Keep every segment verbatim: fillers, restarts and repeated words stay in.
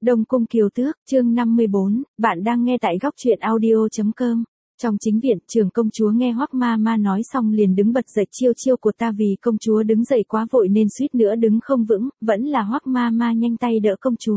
Đông Cung Kiều Tước, chương năm mươi bốn, bạn đang nghe tại góc truyện audio.com. Trong chính viện, trưởng công chúa nghe Hoắc Ma Ma nói xong liền đứng bật dậy, chiêu chiêu của ta. Vì công chúa đứng dậy quá vội nên suýt nữa đứng không vững, vẫn là Hoắc Ma Ma nhanh tay đỡ công chúa.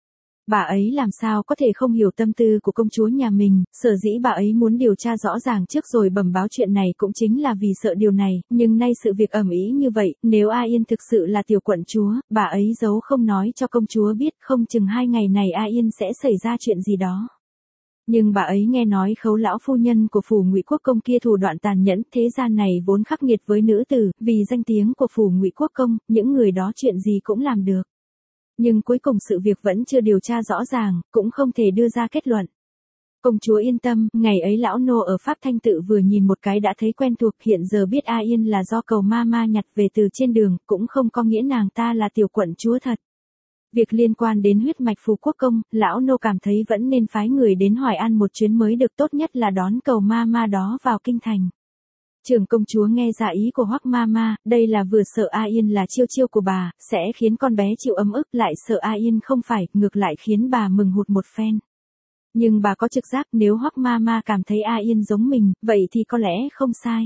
Bà ấy làm sao có thể không hiểu tâm tư của công chúa nhà mình, sở dĩ bà ấy muốn điều tra rõ ràng trước rồi bẩm báo chuyện này cũng chính là vì sợ điều này, nhưng nay sự việc ầm ĩ như vậy, nếu A Yên thực sự là tiểu quận chúa, bà ấy giấu không nói cho công chúa biết, không chừng hai ngày này A Yên sẽ xảy ra chuyện gì đó. Nhưng bà ấy nghe nói Khấu lão phu nhân của phủ Ngụy Quốc công kia thủ đoạn tàn nhẫn, thế gian này vốn khắc nghiệt với nữ tử, vì danh tiếng của phủ Ngụy Quốc công, những người đó chuyện gì cũng làm được. Nhưng cuối cùng sự việc vẫn chưa điều tra rõ ràng, cũng không thể đưa ra kết luận. Công chúa yên tâm, ngày ấy lão nô ở Pháp Thanh Tự vừa nhìn một cái đã thấy quen thuộc, hiện giờ biết A Yên là do Cầu Ma Ma nhặt về từ trên đường, cũng không có nghĩa nàng ta là tiểu quận chúa thật. Việc liên quan đến huyết mạch Phù Quốc công, lão nô cảm thấy vẫn nên phái người đến Hoài An một chuyến mới được, tốt nhất là đón Cầu Ma Ma đó vào kinh thành. Trưởng công chúa nghe ra ý của Hoắc Ma Ma, đây là vừa sợ A Yên là chiêu chiêu của bà, sẽ khiến con bé chịu ấm ức, lại sợ A Yên không phải, ngược lại khiến bà mừng hụt một phen. Nhưng bà có trực giác nếu Hoắc Ma Ma cảm thấy A Yên giống mình, vậy thì có lẽ không sai.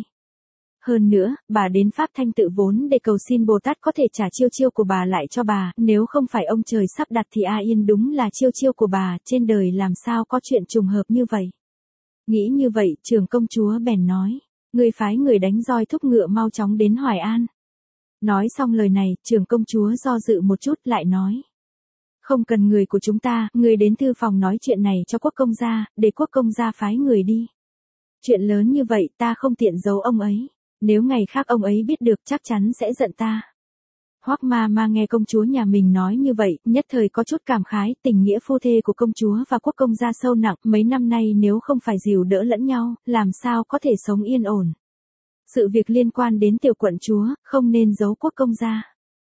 Hơn nữa, bà đến Pháp Thanh Tự vốn để cầu xin Bồ Tát có thể trả chiêu chiêu của bà lại cho bà, nếu không phải ông trời sắp đặt thì A Yên đúng là chiêu chiêu của bà, trên đời làm sao có chuyện trùng hợp như vậy. Nghĩ như vậy, trưởng công chúa bèn nói. Người phái người đánh roi thúc ngựa mau chóng đến Hoài An. Nói xong lời này, trưởng công chúa do dự một chút lại nói. Không cần người của chúng ta, người đến thư phòng nói chuyện này cho quốc công gia, để quốc công gia phái người đi. Chuyện lớn như vậy ta không tiện giấu ông ấy, nếu ngày khác ông ấy biết được chắc chắn sẽ giận ta. Hoắc Ma Ma nghe công chúa nhà mình nói như vậy, nhất thời có chút cảm khái, tình nghĩa phu thê của công chúa và quốc công gia sâu nặng, mấy năm nay nếu không phải dìu đỡ lẫn nhau, làm sao có thể sống yên ổn. Sự việc liên quan đến tiểu quận chúa, không nên giấu quốc công gia.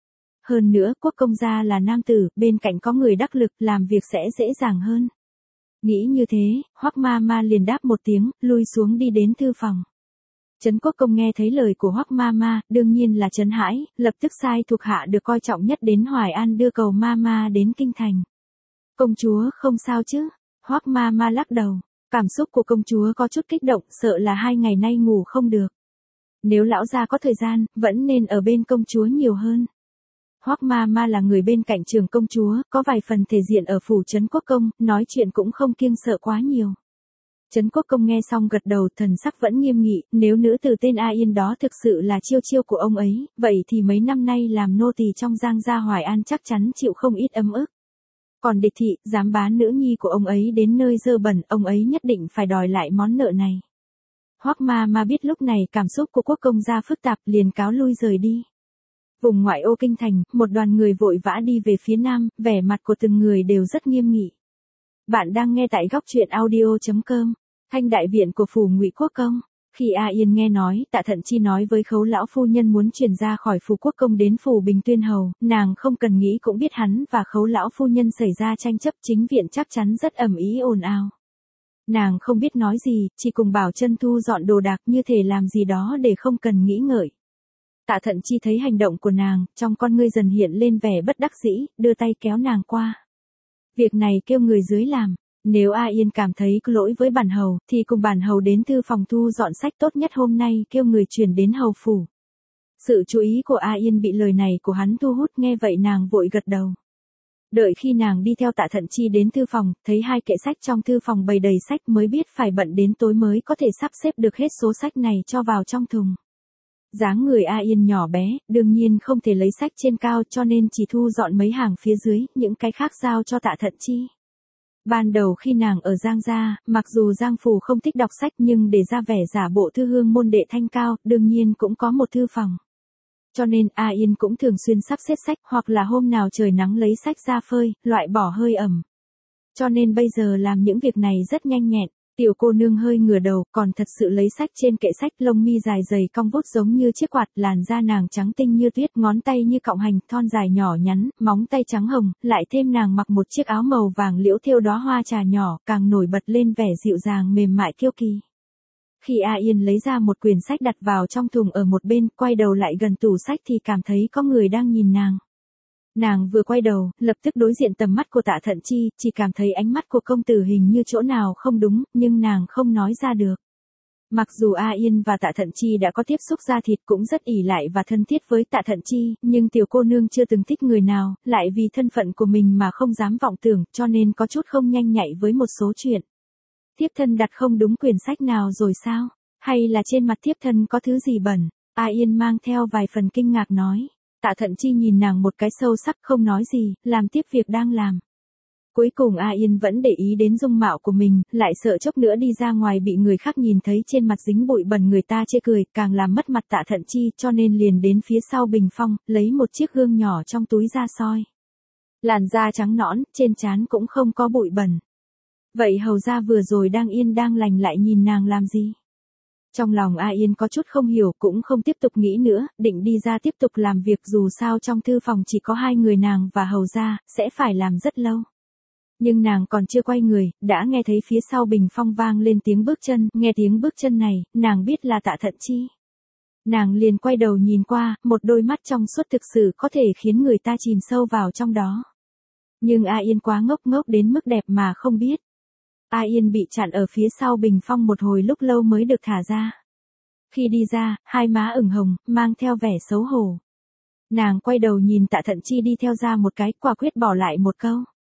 Hơn nữa, quốc công gia là nam tử, bên cạnh có người đắc lực, làm việc sẽ dễ dàng hơn. Nghĩ như thế, Hoắc Ma Ma liền đáp một tiếng, lui xuống đi đến thư phòng. Trấn Quốc công nghe thấy lời của Hoắc Ma Ma, đương nhiên là trấn hãi, lập tức sai thuộc hạ được coi trọng nhất đến Hoài An đưa Cầu Ma Ma đến kinh thành. Công chúa không sao chứ? Hoắc Ma Ma lắc đầu, cảm xúc của công chúa có chút kích động, sợ là hai ngày nay ngủ không được. Nếu lão gia có thời gian, vẫn nên ở bên công chúa nhiều hơn. Hoắc Ma Ma là người bên cạnh trường công chúa, có vài phần thể diện ở phủ Trấn Quốc công, nói chuyện cũng không kiêng sợ quá nhiều. Trấn Quốc công nghe xong gật đầu, thần sắc vẫn nghiêm nghị, nếu nữ tử tên A Yên đó thực sự là chiêu chiêu của ông ấy, vậy thì mấy năm nay làm nô tỳ trong Giang gia Hoài An chắc chắn chịu không ít ấm ức. Còn địch thị, dám bán nữ nhi của ông ấy đến nơi dơ bẩn, ông ấy nhất định phải đòi lại món nợ này. Hoắc Ma Ma biết lúc này cảm xúc của quốc công gia phức tạp, liền cáo lui rời đi. Vùng ngoại ô kinh thành, một đoàn người vội vã đi về phía nam, vẻ mặt của từng người đều rất nghiêm nghị. Bạn đang nghe tại góc truyện audio.com. Thanh đại viện của phủ Ngụy Quốc công. Khi A Yên nghe nói, Tạ Thận Chi nói với Khấu lão phu nhân muốn chuyển ra khỏi phủ quốc công đến phủ Bình Tuyên hầu, nàng không cần nghĩ cũng biết hắn và Khấu lão phu nhân xảy ra tranh chấp, chính viện chắc chắn rất ầm ĩ ồn ào. Nàng không biết nói gì, chỉ cùng bảo chân thu dọn đồ đạc, như thể làm gì đó để không cần nghĩ ngợi. Tạ Thận Chi thấy hành động của nàng, trong con ngươi dần hiện lên vẻ bất đắc dĩ, đưa tay kéo nàng qua. Việc này kêu người dưới làm. Nếu A Yên cảm thấy có lỗi với bản hầu, thì cùng bản hầu đến thư phòng thu dọn sách, tốt nhất hôm nay kêu người chuyển đến hầu phủ. Sự chú ý của A Yên bị lời này của hắn thu hút, nghe vậy nàng vội gật đầu. Đợi khi nàng đi theo Tạ Thận Chi đến thư phòng, thấy hai kệ sách trong thư phòng bày đầy sách, mới biết phải bận đến tối mới có thể sắp xếp được hết số sách này cho vào trong thùng. Dáng người A Yên nhỏ bé, đương nhiên không thể lấy sách trên cao, cho nên chỉ thu dọn mấy hàng phía dưới, những cái khác giao cho Tạ Thận Chi. Ban đầu khi nàng ở Giang gia, mặc dù Giang Phủ không thích đọc sách nhưng để ra vẻ giả bộ thư hương môn đệ thanh cao, đương nhiên cũng có một thư phòng. Cho nên A Yên cũng thường xuyên sắp xếp sách, hoặc là hôm nào trời nắng lấy sách ra phơi, loại bỏ hơi ẩm. Cho nên bây giờ làm những việc này rất nhanh nhẹn. Tiểu cô nương hơi ngửa đầu, còn thật sự lấy sách trên kệ sách, lông mi dài dày cong vút giống như chiếc quạt, làn da nàng trắng tinh như tuyết, ngón tay như cọng hành, thon dài nhỏ nhắn, móng tay trắng hồng, lại thêm nàng mặc một chiếc áo màu vàng liễu thêu đóa hoa trà nhỏ, càng nổi bật lên vẻ dịu dàng mềm mại kiêu kỳ. Khi A Yên lấy ra một quyển sách đặt vào trong thùng ở một bên, quay đầu lại gần tủ sách thì cảm thấy có người đang nhìn nàng. Nàng vừa quay đầu, lập tức đối diện tầm mắt của Tạ Thận Chi, chỉ cảm thấy ánh mắt của công tử hình như chỗ nào không đúng, nhưng nàng không nói ra được. Mặc dù A Yên và Tạ Thận Chi đã có tiếp xúc da thịt cũng rất ỷ lại và thân thiết với Tạ Thận Chi, nhưng tiểu cô nương chưa từng thích người nào, lại vì thân phận của mình mà không dám vọng tưởng, cho nên có chút không nhanh nhạy với một số chuyện. Thiếp thân đặt không đúng quyển sách nào rồi sao? Hay là trên mặt thiếp thân có thứ gì bẩn? A Yên mang theo vài phần kinh ngạc nói. Tạ Thận Chi nhìn nàng một cái sâu sắc không nói gì, làm tiếp việc đang làm. Cuối cùng A Yên vẫn để ý đến dung mạo của mình, lại sợ chốc nữa đi ra ngoài bị người khác nhìn thấy trên mặt dính bụi bẩn người ta chê cười, càng làm mất mặt Tạ Thận Chi, cho nên liền đến phía sau bình phong, lấy một chiếc gương nhỏ trong túi ra soi. Làn da trắng nõn, trên trán cũng không có bụi bẩn. Vậy hầu gia vừa rồi đang yên đang lành lại nhìn nàng làm gì? Trong lòng A Yên có chút không hiểu, cũng không tiếp tục nghĩ nữa, định đi ra tiếp tục làm việc, dù sao trong thư phòng chỉ có hai người nàng và hầu gia, sẽ phải làm rất lâu. Nhưng nàng còn chưa quay người, đã nghe thấy phía sau bình phong vang lên tiếng bước chân, nghe tiếng bước chân này, nàng biết là Tạ Thận Chi. Nàng liền quay đầu nhìn qua, một đôi mắt trong suốt thực sự có thể khiến người ta chìm sâu vào trong đó. Nhưng A Yên quá ngốc ngốc đến mức đẹp mà không biết. A Yên bị chặn ở phía sau bình phong một hồi lúc lâu mới được thả ra. Khi đi ra, hai má ửng hồng, mang theo vẻ xấu hổ. Nàng quay đầu nhìn Tạ Thận Chi đi theo ra một cái, quả quyết bỏ lại một câu.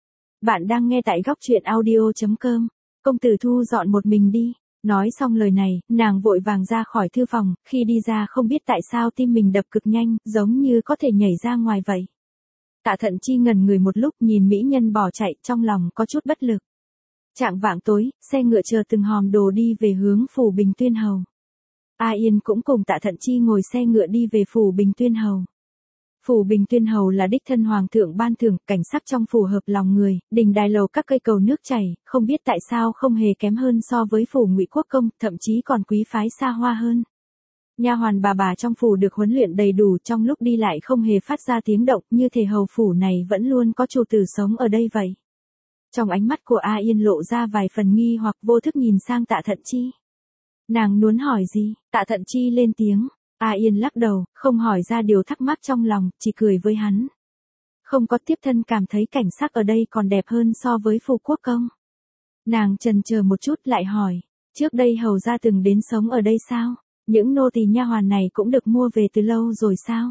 Bạn đang nghe tại góc truyện audio chấm com. Công tử thu dọn một mình đi. Nói xong lời này, nàng vội vàng ra khỏi thư phòng, khi đi ra không biết tại sao tim mình đập cực nhanh, giống như có thể nhảy ra ngoài vậy. Tạ Thận Chi ngẩn người một lúc nhìn mỹ nhân bỏ chạy, trong lòng có chút bất lực. Chạng vạng tối, xe ngựa chờ từng hòm đồ đi về hướng phủ Bình Tuyên Hầu. A Yên cũng cùng Tạ Thận Chi ngồi xe ngựa đi về phủ Bình Tuyên Hầu. Phủ Bình Tuyên Hầu là đích thân hoàng thượng ban thưởng, cảnh sắc trong phủ hợp lòng người, đình đài lầu các cây cầu nước chảy, không biết tại sao không hề kém hơn so với phủ Ngụy Quốc công, thậm chí còn quý phái xa hoa hơn. Nha hoàn bà bà trong phủ được huấn luyện đầy đủ, trong lúc đi lại không hề phát ra tiếng động, như thể hầu phủ này vẫn luôn có chủ tử sống ở đây vậy. Trong ánh mắt của A Yên lộ ra vài phần nghi hoặc, vô thức nhìn sang Tạ Thận Chi. Nàng muốn hỏi gì? Tạ Thận Chi lên tiếng. A Yên lắc đầu, không hỏi ra điều thắc mắc trong lòng, chỉ cười với hắn. Không có, tiếp thân cảm thấy cảnh sắc ở đây còn đẹp hơn so với phủ quốc công. Nàng chần chờ một chút lại hỏi, trước đây hầu gia từng đến sống ở đây sao? Những nô tỳ nha hoàn này cũng được mua về từ lâu rồi sao?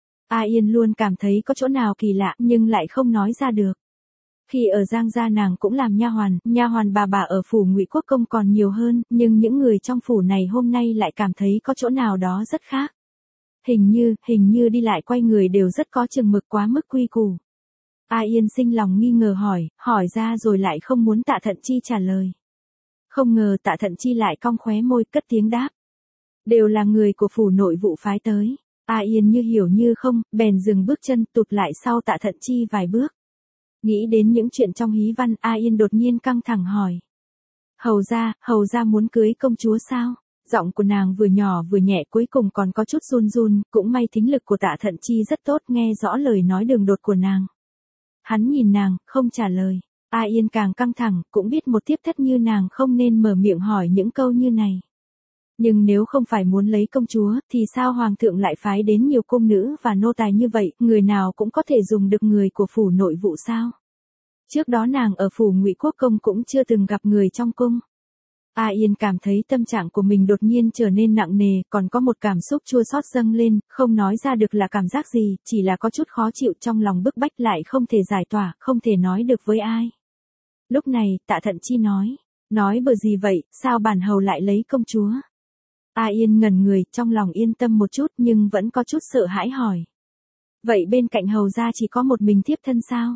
A Yên luôn cảm thấy có chỗ nào kỳ lạ nhưng lại không nói ra được. Khi ở Giang gia nàng cũng làm nha hoàn, nha hoàn bà bà ở phủ Ngụy Quốc công còn nhiều hơn, nhưng những người trong phủ này hôm nay lại cảm thấy có chỗ nào đó rất khác. Hình như, hình như đi lại quay người đều rất có chừng mực, quá mức quy củ. A Yên sinh lòng nghi ngờ hỏi, hỏi ra rồi lại không muốn Tạ Thận Chi trả lời. Không ngờ Tạ Thận Chi lại cong khóe môi, cất tiếng đáp. Đều là người của phủ nội vụ phái tới. A Yên như hiểu như không, bèn dừng bước chân, tụt lại sau Tạ Thận Chi vài bước. Nghĩ đến những chuyện trong hí văn, A Yên đột nhiên căng thẳng hỏi. Hầu gia, hầu gia muốn cưới công chúa sao? Giọng của nàng vừa nhỏ vừa nhẹ, cuối cùng còn có chút run run, cũng may thính lực của Tạ Thận Chi rất tốt, nghe rõ lời nói đường đột của nàng. Hắn nhìn nàng, không trả lời. A Yên càng căng thẳng, cũng biết một thiếp thất như nàng không nên mở miệng hỏi những câu như này. Nhưng nếu không phải muốn lấy công chúa, thì sao hoàng thượng lại phái đến nhiều cung nữ và nô tài như vậy, người nào cũng có thể dùng được người của phủ nội vụ sao? Trước đó nàng ở phủ Ngụy Quốc công cũng chưa từng gặp người trong cung. A Yên cảm thấy tâm trạng của mình đột nhiên trở nên nặng nề, còn có một cảm xúc chua xót dâng lên, không nói ra được là cảm giác gì, chỉ là có chút khó chịu trong lòng, bức bách lại không thể giải tỏa, không thể nói được với ai. Lúc này, Tạ Thận Chi nói, nói bừa gì vậy, sao bản hầu lại lấy công chúa? A Yên ngẩn người, trong lòng yên tâm một chút nhưng vẫn có chút sợ hãi hỏi. Vậy bên cạnh hầu gia chỉ có một mình thiếp thân sao?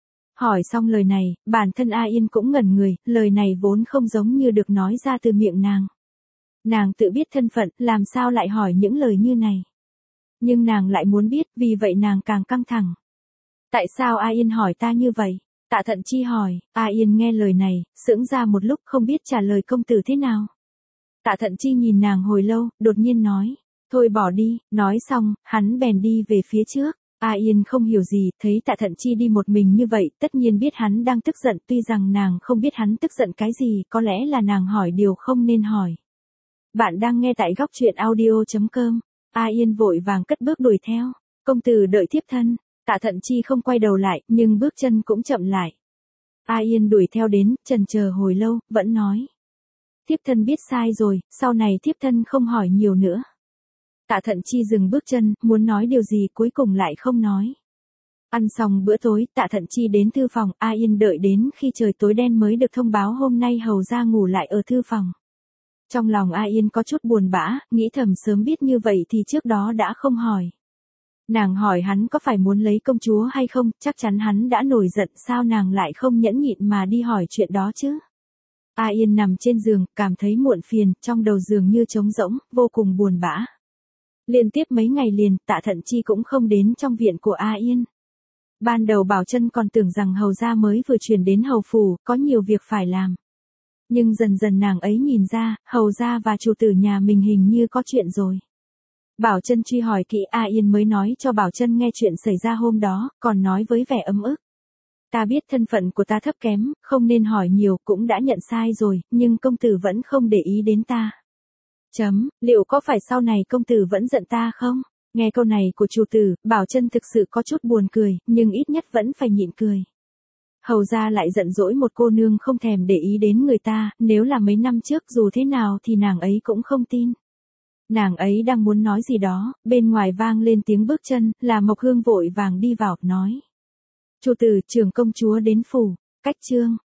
Hỏi xong lời này, bản thân A Yên cũng ngẩn người, lời này vốn không giống như được nói ra từ miệng nàng. Nàng tự biết thân phận, làm sao lại hỏi những lời như này? Nhưng nàng lại muốn biết, vì vậy nàng càng căng thẳng. Tại sao A Yên hỏi ta như vậy? Tạ Thận Chi hỏi. A Yên nghe lời này, sững ra một lúc không biết trả lời công tử thế nào. Tạ Thận Chi nhìn nàng hồi lâu, đột nhiên nói, thôi bỏ đi. Nói xong, hắn bèn đi về phía trước. A Yên không hiểu gì, thấy Tạ Thận Chi đi một mình như vậy, tất nhiên biết hắn đang tức giận, tuy rằng nàng không biết hắn tức giận cái gì, có lẽ là nàng hỏi điều không nên hỏi. Bạn đang nghe tại góc truyện audio chấm com. A Yên vội vàng cất bước đuổi theo. Công tử đợi thiếp thân. Tạ Thận Chi không quay đầu lại, nhưng bước chân cũng chậm lại. A Yên đuổi theo đến, chần chờ hồi lâu, vẫn nói. Thiếp thân biết sai rồi, sau này thiếp thân không hỏi nhiều nữa. Tạ Thận Chi dừng bước chân, muốn nói điều gì cuối cùng lại không nói. Ăn xong bữa tối, Tạ Thận Chi đến thư phòng, A Yên đợi đến khi trời tối đen mới được thông báo hôm nay hầu ra ngủ lại ở thư phòng. Trong lòng A Yên có chút buồn bã, nghĩ thầm sớm biết như vậy thì trước đó đã không hỏi. Nàng hỏi hắn có phải muốn lấy công chúa hay không, chắc chắn hắn đã nổi giận, sao nàng lại không nhẫn nhịn mà đi hỏi chuyện đó chứ. A Yên nằm trên giường, cảm thấy muộn phiền, trong đầu giường như trống rỗng, vô cùng buồn bã. Liên tiếp mấy ngày liền, Tạ Thận Chi cũng không đến trong viện của A Yên. Ban đầu Bảo Chân còn tưởng rằng hầu gia mới vừa chuyển đến hầu phủ, có nhiều việc phải làm. Nhưng dần dần nàng ấy nhìn ra, hầu gia và chủ tử nhà mình hình như có chuyện rồi. Bảo Chân truy hỏi kỹ, A Yên mới nói cho Bảo Chân nghe chuyện xảy ra hôm đó, còn nói với vẻ ấm ức. Ta biết thân phận của ta thấp kém, không nên hỏi nhiều, cũng đã nhận sai rồi, nhưng công tử vẫn không để ý đến ta. Chấm, liệu có phải sau này công tử vẫn giận ta không? Nghe câu này của chủ tử, Bảo Chân thực sự có chút buồn cười, nhưng ít nhất vẫn phải nhịn cười. Hầu ra lại giận dỗi một cô nương không thèm để ý đến người ta, nếu là mấy năm trước dù thế nào thì nàng ấy cũng không tin. Nàng ấy đang muốn nói gì đó, bên ngoài vang lên tiếng bước chân, là Mộc Hương vội vàng đi vào, nói. Chủ tử, trưởng công chúa đến phủ, cách chương.